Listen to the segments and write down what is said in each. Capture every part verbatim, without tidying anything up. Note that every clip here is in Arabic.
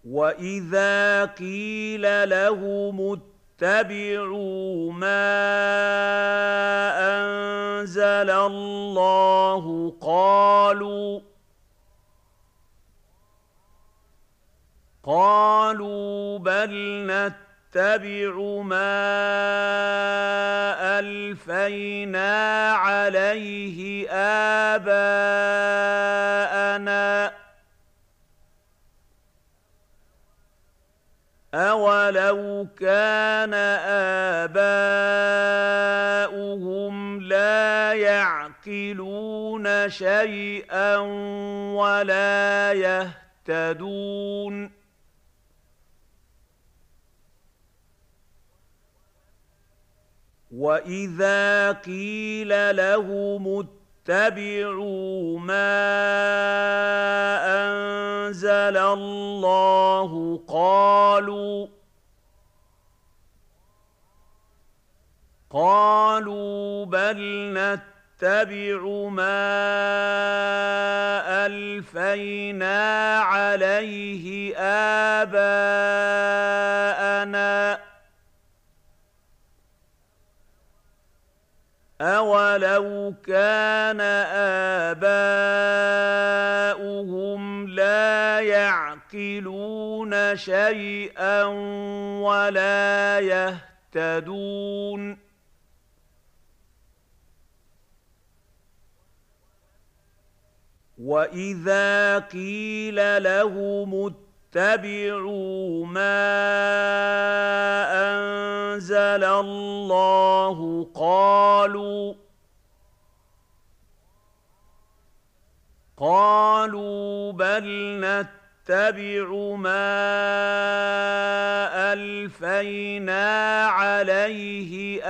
وَإِذَا قِيلَ لَهُمُ اتَّبِعُوا مَا أَنزَلَ اللَّهُ قَالُوا قَالُوا بَلْ نَتَّبِعُ مَا أَلْفَيْنَا عَلَيْهِ آبَاءَنَا ۚ أَوَلَوْ كَانَ آبَاؤُهُمْ لَا يَعْقِلُونَ شَيْئًا وَلَا يَهْتَدُونَ وَإِذَا قِيلَ لَهُمُ اتَّبِعُوا مَا أَنزَلَ اللَّهُ قَالُوا قَالُوا بَلْ نَتَّبِعُ مَا أَلْفَيْنَا عَلَيْهِ آبَاءَنَا ۚ أَوَلَوْ كَانَ آبَاؤُهُمْ لَا يَعْقِلُونَ شَيْئًا وَلَا يَهْتَدُونَ وَإِذَا قِيلَ لَهُمُ اتَّبِعُوا مَا أَنزَلَ اللَّهُ قَالُوا قَالُوا بَلْ نَتَّبِعُ مَا أَلْفَيْنَا عَلَيْهِ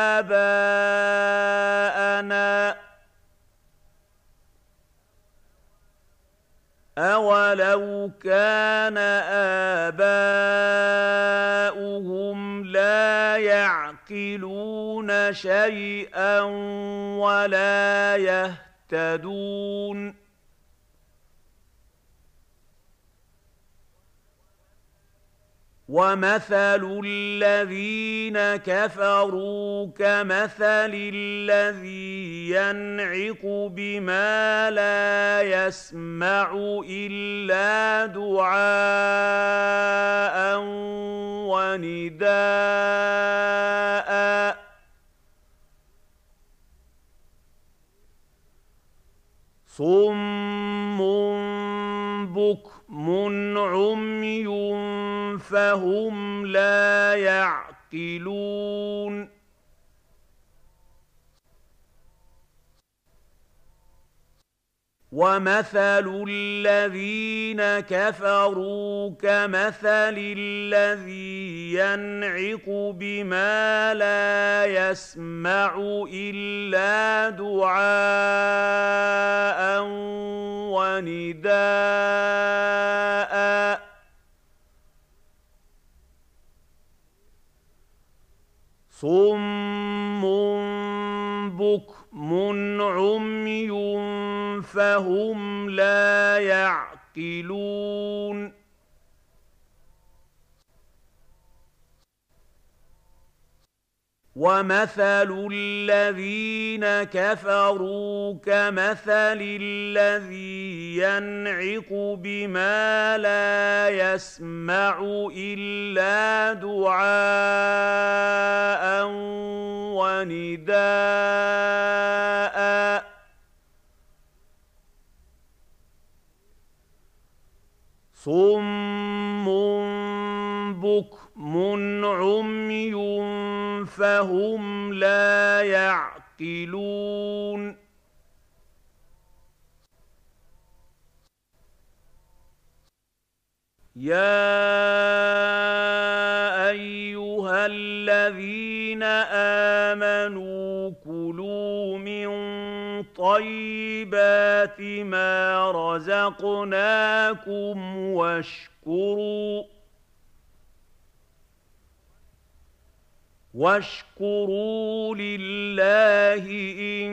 آبَاءَنَا ۚ أَوَلَوْ كَانَ آبَاؤُهُمْ لَا يَعْقِلُونَ شَيْئًا وَلَا يَهْتَدُونَ وَمَثَلُ الَّذِينَ كَفَرُوا كَمَثَلِ الَّذِي يَنْعِقُ بِمَا لَا يَسْمَعُ إِلَّا دُعَاءً وَنِدَاءً ۚ صُمٌّ بُكْمٌ عُمْيٌ فَهُمْ لَا يَعْقِلُونَ وَمَثَلُ الَّذِينَ كَفَرُوا كَمَثَلِ الَّذِي يَنْعِقُ بِمَا لَا يَسْمَعُ إِلَّا دُعَاءً وَنِدَاءً ۚ صُمٌّ بُكْمٌ عُمْيٌ فَهُمْ لَا يَعْقِلُونَ وَمَثَلُ الَّذِينَ كَفَرُوا كَمَثَلِ الَّذِي يَنْعِقُ بِمَا لَا يَسْمَعُ إِلَّا دُعَاءً وَنِدَاءً ۚ صُمٌّ بُكْمٌ عُمْيٌ فَهُمْ لَا يَعْقِلُونَ يَا أَيُّهَا الَّذِينَ آمَنُوا كُلُوا مِن طَيِّبَاتِ مَا رَزَقْنَاكُمْ وَاشْكُرُوا وَاشْكُرُوا لِلَّهِ إِن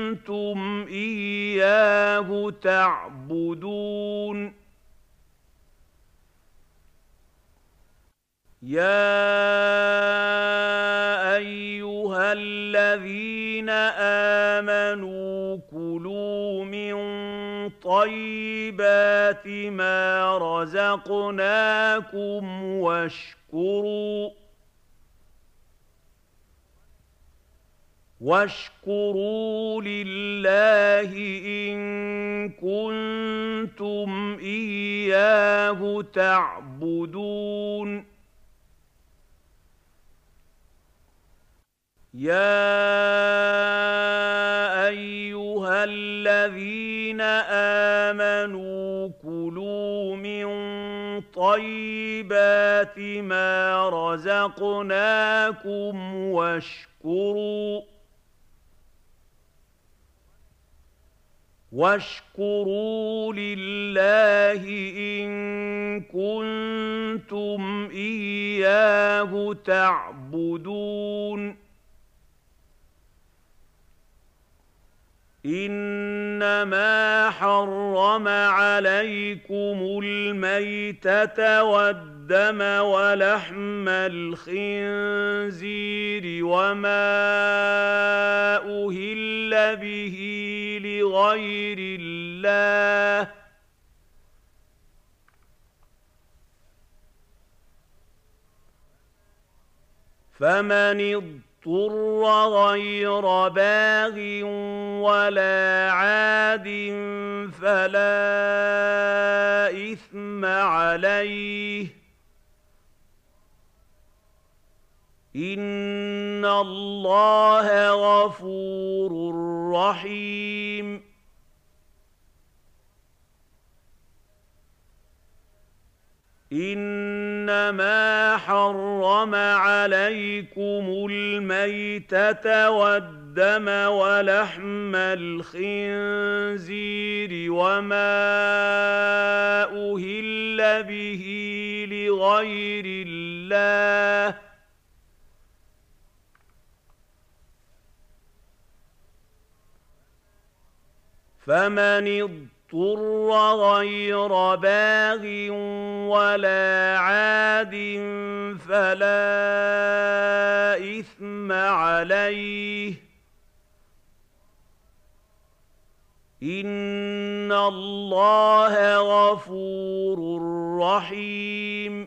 كُنتُمْ إِيَّاهُ تَعْبُدُونَ يَا أَيُّهَا الَّذِينَ آمَنُوا كُلُوا مِن طَيِّبَاتِ مَا رَزَقْنَاكُمْ وَاشْكُرُوا واشكروا لله إن كنتم إياه تعبدون يا أيها الذين آمنوا كلوا من طيبات ما رزقناكم واشكروا واشكروا لله إن كنتم إياه تعبدون إنما حرم عليكم الميتة والدم ولحم الخنزير وما أهل به لغير الله فمن اضطر غير باغ ولا عاد فلا إثم عليه إن الله غفور رحيم إنما حرم عليكم الميتة والدم ولحم الخنزير وما أهل به لغير الله فمن اضطر غير باغ ولا عاد فلا إثم عليه إن الله غفور رحيم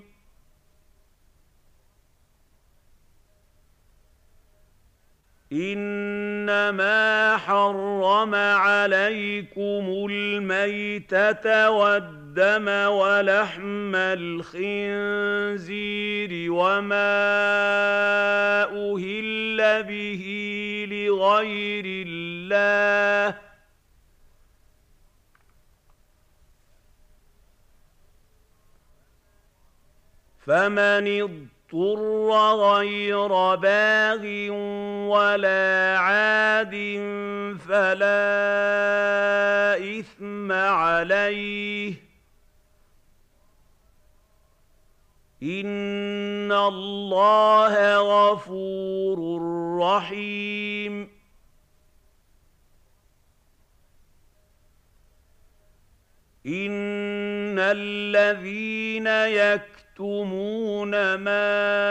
إنما حرم عليكم الميتة والدم ولحم الخنزير وما أهل به لغير الله فمن اضطر اضطر غير باغ ولا عاد فلا إثم عليه إن الله غفور رحيم إن الذين يكفرون يكتمون ما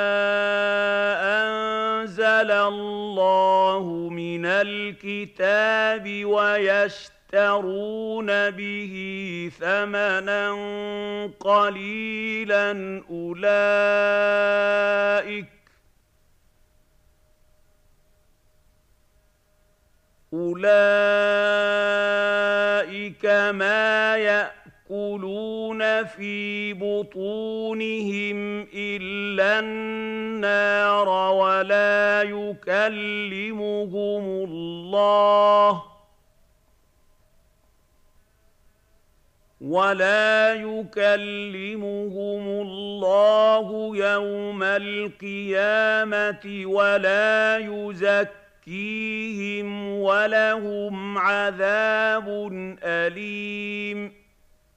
أنزل الله من الكتاب ويشترون به ثمنا قليلا أولئك أولئك ما يأتون يأكلون في بطونهم إلا النار ولا يكلمهم الله ولا يكلمهم الله يوم القيامة ولا يزكيهم ولهم عذاب أليم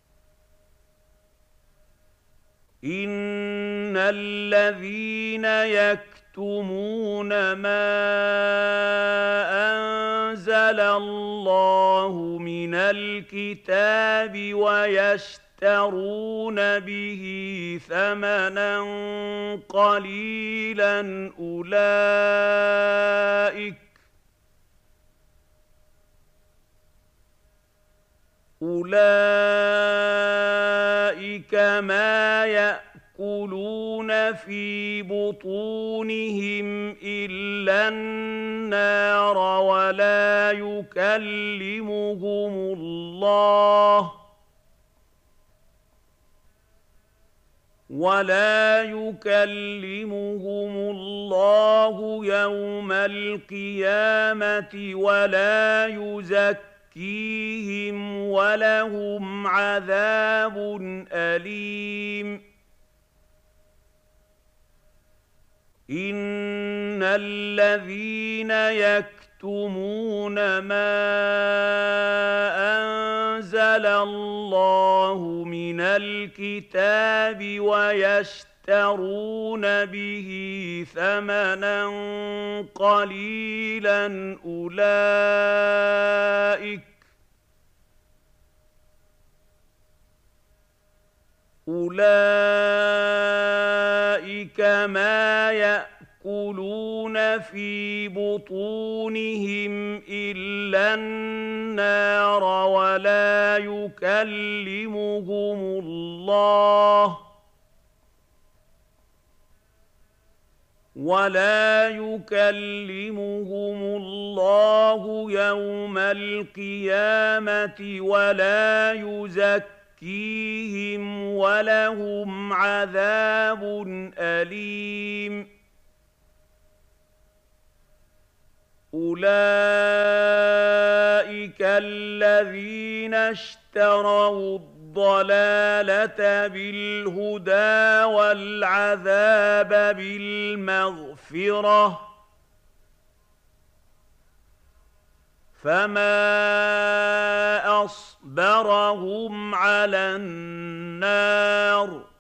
إن الذين يكتمون ما أنزل الله من الكتاب ويشترون يشترون به ثمنا قليلا أولئك أولئك ما يأكلون في بطونهم إلا النار ولا يكلمهم الله ولا يكلمهم الله يوم القيامة ولا يزكيهم ولهم عذاب أليم إن الذين يكتمون ما أنزل الله من الكتاب ويشترون به ثمنا قليلا أولئك أولئك ما يأكلون في بطونهم إلا النار ولا يكلمهم الله ولا يكلمهم الله يوم القيامة ولا يزكيهم يزكيهم ولهم عذاب أليم أولئك الذين اشتروا الضلالة بالهدى والعذاب بالمغفرة فما أصبرهم على النار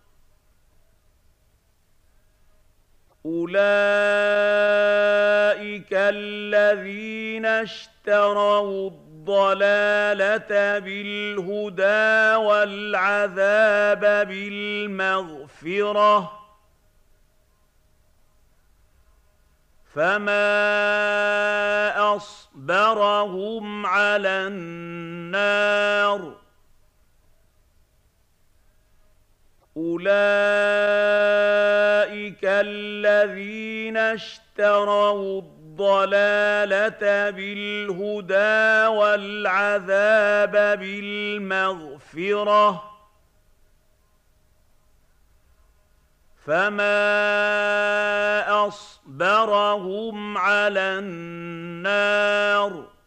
أولئك الذين اشتروا الضلالة بالهدى والعذاب بالمغفرة فما أصبرهم على النار أولئك الذين اشتروا الضلالة بالهدى والعذاب بالمغفرة فما أصبرهم على النار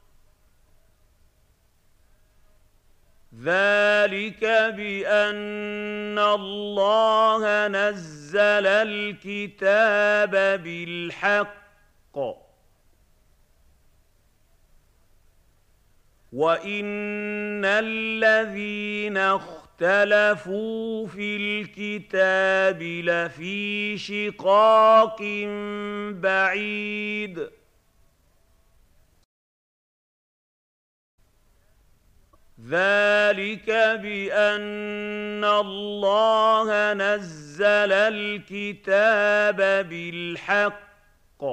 ذلك بأن الله نزل الكتاب بالحق وإن الذين اختلفوا في الكتاب لفي شقاق بعيد ذلك بأن الله نزل الكتاب بالحق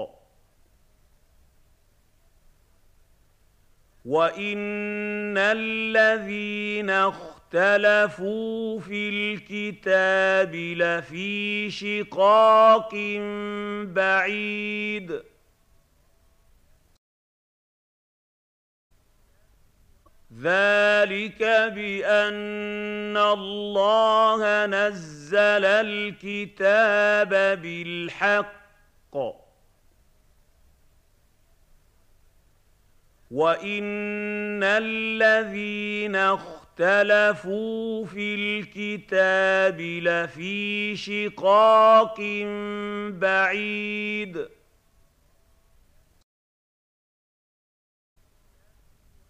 وإن الذين اختلفوا في الكتاب لفي شقاق بعيد ذلك بأن الله نزل الكتاب بالحق وإن الذين اختلفوا في الكتاب لفي شقاق بعيد